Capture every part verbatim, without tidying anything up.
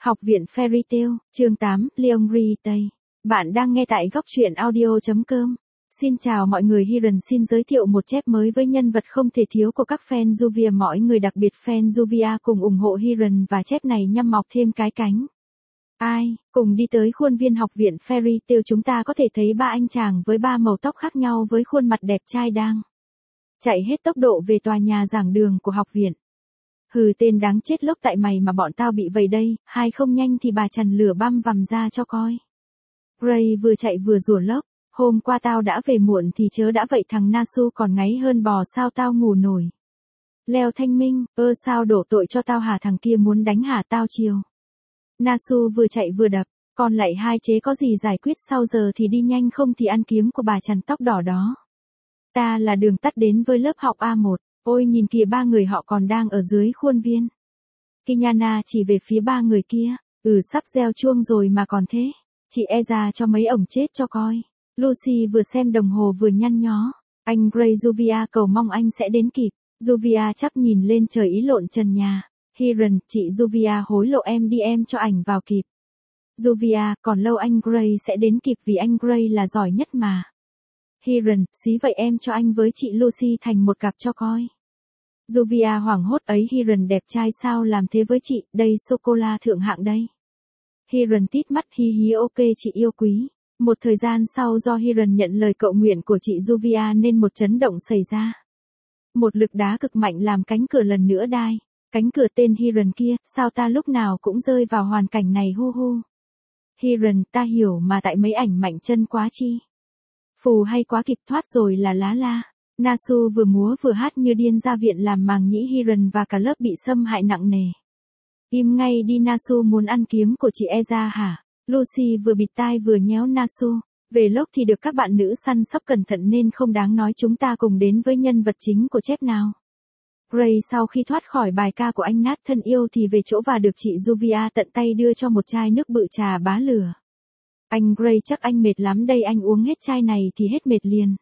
Học viện Fairy Tail, chương tám, Leon Tây. Bạn đang nghe tại góc truyện audio chấm com. Xin chào mọi người, Hiren xin giới thiệu một chép mới với nhân vật không thể thiếu của các fan Juvia. Mọi người đặc biệt fan Juvia cùng ủng hộ Hiren và chép này nhằm mọc thêm cái cánh. Ai, cùng đi tới khuôn viên học viện Fairy Tail, chúng ta có thể thấy ba anh chàng với ba màu tóc khác nhau với khuôn mặt đẹp trai đang chạy hết tốc độ về tòa nhà giảng đường của học viện. Hừ, tên đáng chết, lốc tại mày mà bọn tao bị vây đây, hai không nhanh thì bà chằn lửa băm vằm ra cho coi. Gray vừa chạy vừa rủa lốc, hôm qua tao đã về muộn thì chớ đã vậy, thằng Nasu còn ngáy hơn bò, sao tao ngủ nổi. Leo Thanh Minh, ơ sao đổ tội cho tao hả, thằng kia muốn đánh hả tao chiều. Nasu vừa chạy vừa đập, còn lại hai chế có gì giải quyết sau giờ thì đi nhanh không thì ăn kiếm của bà chằn tóc đỏ đó. Ta là đường tắt đến với lớp học A một. Ôi nhìn kìa, ba người họ còn đang ở dưới khuôn viên. Kinyana chỉ về phía ba người kia. Ừ, sắp gieo chuông rồi mà còn thế. Chị e ra cho mấy ổng chết cho coi. Lucy vừa xem đồng hồ vừa nhăn nhó. Anh Gray, Juvia cầu mong anh sẽ đến kịp. Juvia chắp nhìn lên trời ý lộn trần nhà. Hiren, chị Juvia hối lộ em đi, em cho ảnh vào kịp. Juvia, còn lâu anh Gray sẽ đến kịp vì anh Gray là giỏi nhất mà. Hiren, xí vậy em cho anh với chị Lucy thành một cặp cho coi. Juvia hoảng hốt, ấy Hiren đẹp trai sao làm thế với chị, đây sô-cô-la thượng hạng đây. Hiren tít mắt, hi hi, ok chị yêu quý. Một thời gian sau, do Hiren nhận lời cầu nguyện của chị Juvia nên một chấn động xảy ra. Một lực đá cực mạnh làm cánh cửa lần nữa đai. Cánh cửa tên Hiren kia, sao ta lúc nào cũng rơi vào hoàn cảnh này hu hu. Hiren, ta hiểu mà tại mấy ảnh mạnh chân quá chi. Phù hay quá kịp thoát rồi là lá la. Nasu vừa múa vừa hát như điên ra viện làm màng nhĩ Hiren và cả lớp bị xâm hại nặng nề. Im ngay đi, Nasu muốn ăn kiếm của chị Eza hả? Lucy vừa bịt tai vừa nhéo Nasu. Về lốc thì được các bạn nữ săn sóc cẩn thận nên không đáng nói, chúng ta cùng đến với nhân vật chính của chép nào. Gray sau khi thoát khỏi bài ca của anh Nat thân yêu thì về chỗ và được chị Juvia tận tay đưa cho một chai nước bự trà bá lửa. Anh Gray, chắc anh mệt lắm đây, anh uống hết chai này thì hết mệt liền.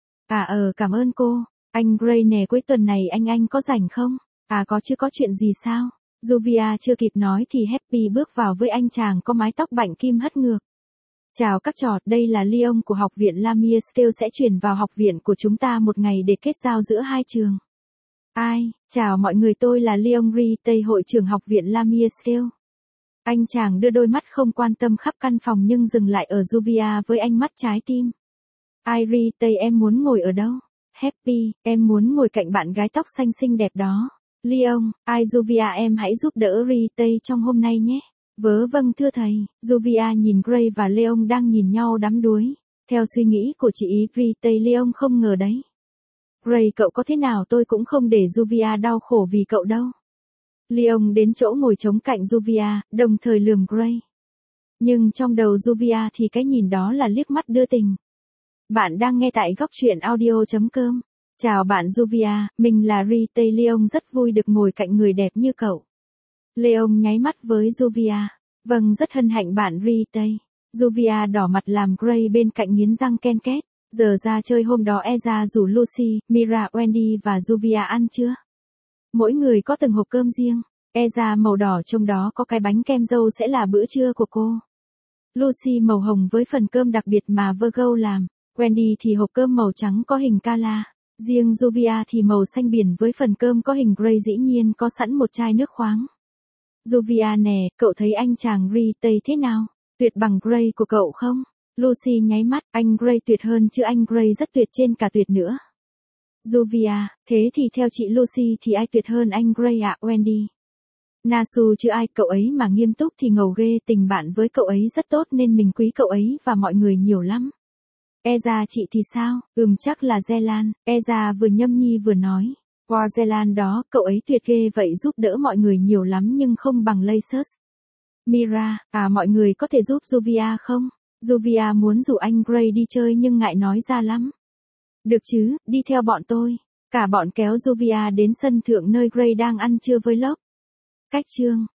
À ờ cảm ơn cô. Anh Gray nè, cuối tuần này anh anh có rảnh không? À có chứ, có chuyện gì sao? Juvia chưa kịp nói thì Happy bước vào với anh chàng có mái tóc bảnh kim hất ngược. Chào các trò, đây là Leon của học viện Lamia Scale sẽ chuyển vào học viện của chúng ta một ngày để kết giao giữa hai trường. Ai, chào mọi người, tôi là Leon Tây, hội trưởng học viện Lamia Scale. Anh chàng đưa đôi mắt không quan tâm khắp căn phòng nhưng dừng lại ở Juvia với ánh mắt trái tim. Ai Tây, em muốn ngồi ở đâu? Happy, em muốn ngồi cạnh bạn gái tóc xanh xinh đẹp đó. Leon, ai Juvia, em hãy giúp đỡ Tây trong hôm nay nhé. Vớ vâng thưa thầy. Juvia nhìn Gray và Leon đang nhìn nhau đắm đuối. Theo suy nghĩ của chị ý Tây, Leon không ngờ đấy. Gray, cậu có thế nào tôi cũng không để Juvia đau khổ vì cậu đâu. Leon đến chỗ ngồi trống cạnh Juvia, đồng thời lườm Gray. Nhưng trong đầu Juvia thì cái nhìn đó là liếc mắt đưa tình. Bạn đang nghe tại góc truyện audio chấm com. Chào bạn Juvia, mình là Tây. Leon rất vui được ngồi cạnh người đẹp như cậu. Leon nháy mắt với Juvia. Vâng, rất hân hạnh bạn Tây. Juvia đỏ mặt làm Gray bên cạnh nghiến răng ken két. Giờ ra chơi hôm đó Eza rủ Lucy, Mira, Wendy và Juvia ăn chưa? Mỗi người có từng hộp cơm riêng. Eza màu đỏ trong đó có cái bánh kem dâu sẽ là bữa trưa của cô. Lucy màu hồng với phần cơm đặc biệt mà Virgo làm. Wendy thì hộp cơm màu trắng có hình Kala. Riêng Juvia thì màu xanh biển với phần cơm có hình Gray, dĩ nhiên có sẵn một chai nước khoáng. Juvia nè, cậu thấy anh chàng Tây thế nào? Tuyệt bằng Gray của cậu không? Lucy nháy mắt, anh Gray tuyệt hơn chứ, anh Gray rất tuyệt, trên cả tuyệt nữa. Juvia, thế thì theo chị Lucy thì ai tuyệt hơn anh Gray ạ? Wendy. Nasu, chứ ai, cậu ấy mà nghiêm túc thì ngầu ghê, tình bạn với cậu ấy rất tốt nên mình quý cậu ấy và mọi người nhiều lắm. Eza, chị thì sao? Ừm, chắc là Zelan. Eza vừa nhâm nhi vừa nói. Wow, Zelan đó, cậu ấy tuyệt ghê vậy, giúp đỡ mọi người nhiều lắm nhưng không bằng Lasus. Mira, à mọi người có thể giúp Juvia không? Juvia muốn rủ anh Gray đi chơi nhưng ngại nói ra lắm. Được chứ, đi theo bọn tôi. Cả bọn kéo Juvia đến sân thượng nơi Gray đang ăn trưa với Locke. Cách chương.